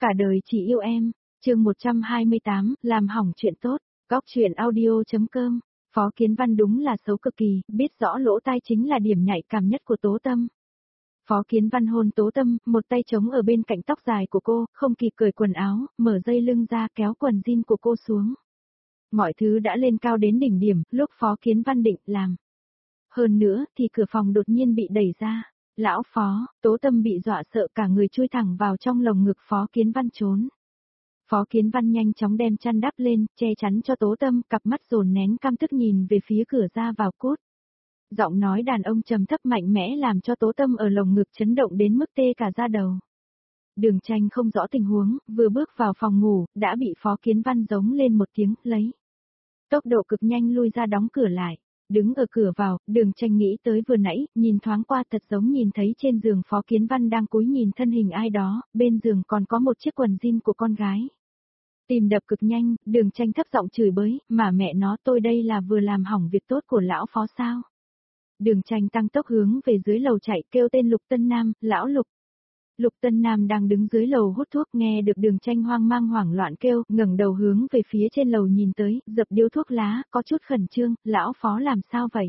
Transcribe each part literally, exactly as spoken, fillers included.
Cả đời chỉ yêu em, chương một trăm hai mươi tám, làm hỏng chuyện tốt, góc truyện audio.com, Phó Kiến Văn đúng là xấu cực kỳ, biết rõ lỗ tai chính là điểm nhạy cảm nhất của Tố Tâm. Phó Kiến Văn hôn Tố Tâm, một tay chống ở bên cạnh tóc dài của cô, không kịp cởi quần áo, mở dây lưng ra kéo quần jean của cô xuống. Mọi thứ đã lên cao đến đỉnh điểm, lúc Phó Kiến Văn định làm. Hơn nữa thì cửa phòng đột nhiên bị đẩy ra. Lão Phó, Tố Tâm bị dọa sợ cả người chui thẳng vào trong lồng ngực Phó Kiến Văn trốn. Phó Kiến Văn nhanh chóng đem chăn đắp lên, che chắn cho Tố Tâm, cặp mắt dồn nén căm tức nhìn về phía cửa ra vào cút. Giọng nói đàn ông trầm thấp mạnh mẽ làm cho Tố Tâm ở lồng ngực chấn động đến mức tê cả da đầu. Đường Tranh không rõ tình huống, vừa bước vào phòng ngủ, đã bị Phó Kiến Văn giống lên một tiếng, lấy. Tốc độ cực nhanh lui ra đóng cửa lại. Đứng ở cửa vào, Đường Tranh nghĩ tới vừa nãy, nhìn thoáng qua thật giống nhìn thấy trên giường Phó Kiến Văn đang cúi nhìn thân hình ai đó, bên giường còn có một chiếc quần jean của con gái. Tim đập cực nhanh, Đường Tranh thấp giọng chửi bới, mà mẹ nó tôi đây là vừa làm hỏng việc tốt của lão Phó sao. Đường Tranh tăng tốc hướng về dưới lầu chạy kêu tên Lục Tân Nam, lão Lục. Lục Tân Nam đang đứng dưới lầu hút thuốc nghe được Đường Tranh hoang mang hoảng loạn kêu, ngẩng đầu hướng về phía trên lầu nhìn tới, dập điếu thuốc lá, có chút khẩn trương, lão Phó làm sao vậy?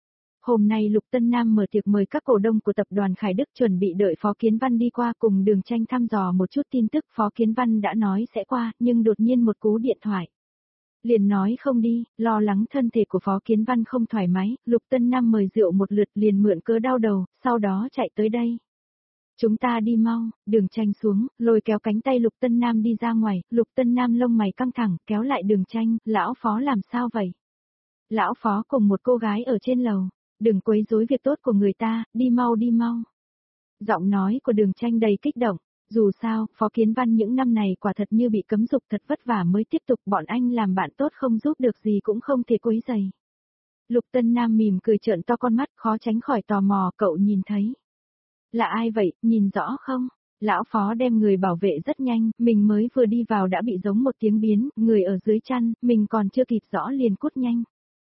Hôm nay Lục Tân Nam mở tiệc mời các cổ đông của tập đoàn Khải Đức chuẩn bị đợi Phó Kiến Văn đi qua cùng Đường Tranh thăm dò một chút tin tức Phó Kiến Văn đã nói sẽ qua, nhưng đột nhiên một cú điện thoại. Liền nói không đi, lo lắng thân thể của Phó Kiến Văn không thoải mái, Lục Tân Nam mời rượu một lượt liền mượn cớ đau đầu, sau đó chạy tới đây. Chúng ta đi mau, Đường Tranh xuống, lôi kéo cánh tay Lục Tân Nam đi ra ngoài, Lục Tân Nam lông mày căng thẳng, kéo lại Đường Tranh, lão Phó làm sao vậy? Lão Phó cùng một cô gái ở trên lầu, đừng quấy rối việc tốt của người ta, đi mau đi mau. Giọng nói của Đường Tranh đầy kích động, dù sao, Phó Kiến Văn những năm này quả thật như bị cấm dục thật vất vả mới tiếp tục bọn anh làm bạn tốt không giúp được gì cũng không thể quấy rầy. Lục Tân Nam mỉm cười trợn to con mắt khó tránh khỏi tò mò cậu nhìn thấy. Là ai vậy, nhìn rõ không? Lão Phó đem người bảo vệ rất nhanh, mình mới vừa đi vào đã bị giống một tiếng biến, người ở dưới chăn, mình còn chưa kịp rõ liền cút nhanh.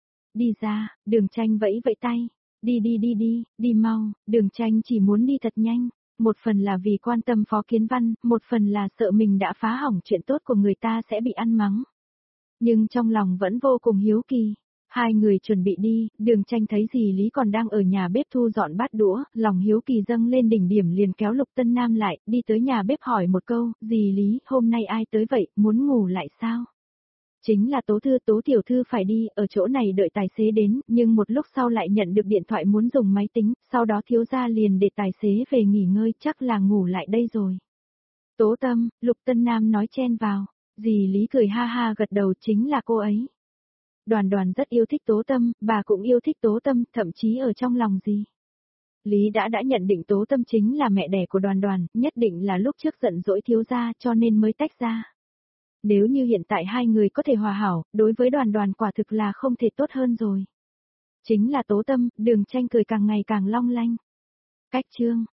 Đi ra, Đường Tranh vẫy vẫy tay, đi đi đi đi, đi mau, Đường Tranh chỉ muốn đi thật nhanh, một phần là vì quan tâm Phó Kiến Văn, một phần là sợ mình đã phá hỏng chuyện tốt của người ta sẽ bị ăn mắng. Nhưng trong lòng vẫn vô cùng hiếu kỳ. Hai người chuẩn bị đi, Đường Tranh thấy dì Lý còn đang ở nhà bếp thu dọn bát đũa, lòng hiếu kỳ dâng lên đỉnh điểm liền kéo Lục Tân Nam lại, đi tới nhà bếp hỏi một câu, dì Lý, hôm nay ai tới vậy, muốn ngủ lại sao? Chính là Tố Thư, Tố Tiểu Thư phải đi, ở chỗ này đợi tài xế đến, nhưng một lúc sau lại nhận được điện thoại muốn dùng máy tính, sau đó thiếu gia liền để tài xế về nghỉ ngơi, chắc là ngủ lại đây rồi. Tố Tâm, Lục Tân Nam nói chen vào, dì Lý cười ha ha gật đầu chính là cô ấy. Đoàn Đoàn rất yêu thích Tố Tâm, bà cũng yêu thích Tố Tâm, thậm chí ở trong lòng gì. Lý đã đã nhận định Tố Tâm chính là mẹ đẻ của Đoàn Đoàn, nhất định là lúc trước giận dỗi thiếu gia cho nên mới tách ra. Nếu như hiện tại hai người có thể hòa hảo, đối với Đoàn Đoàn quả thực là không thể tốt hơn rồi. Chính là Tố Tâm, Đường Tranh cười càng ngày càng long lanh. Cách chương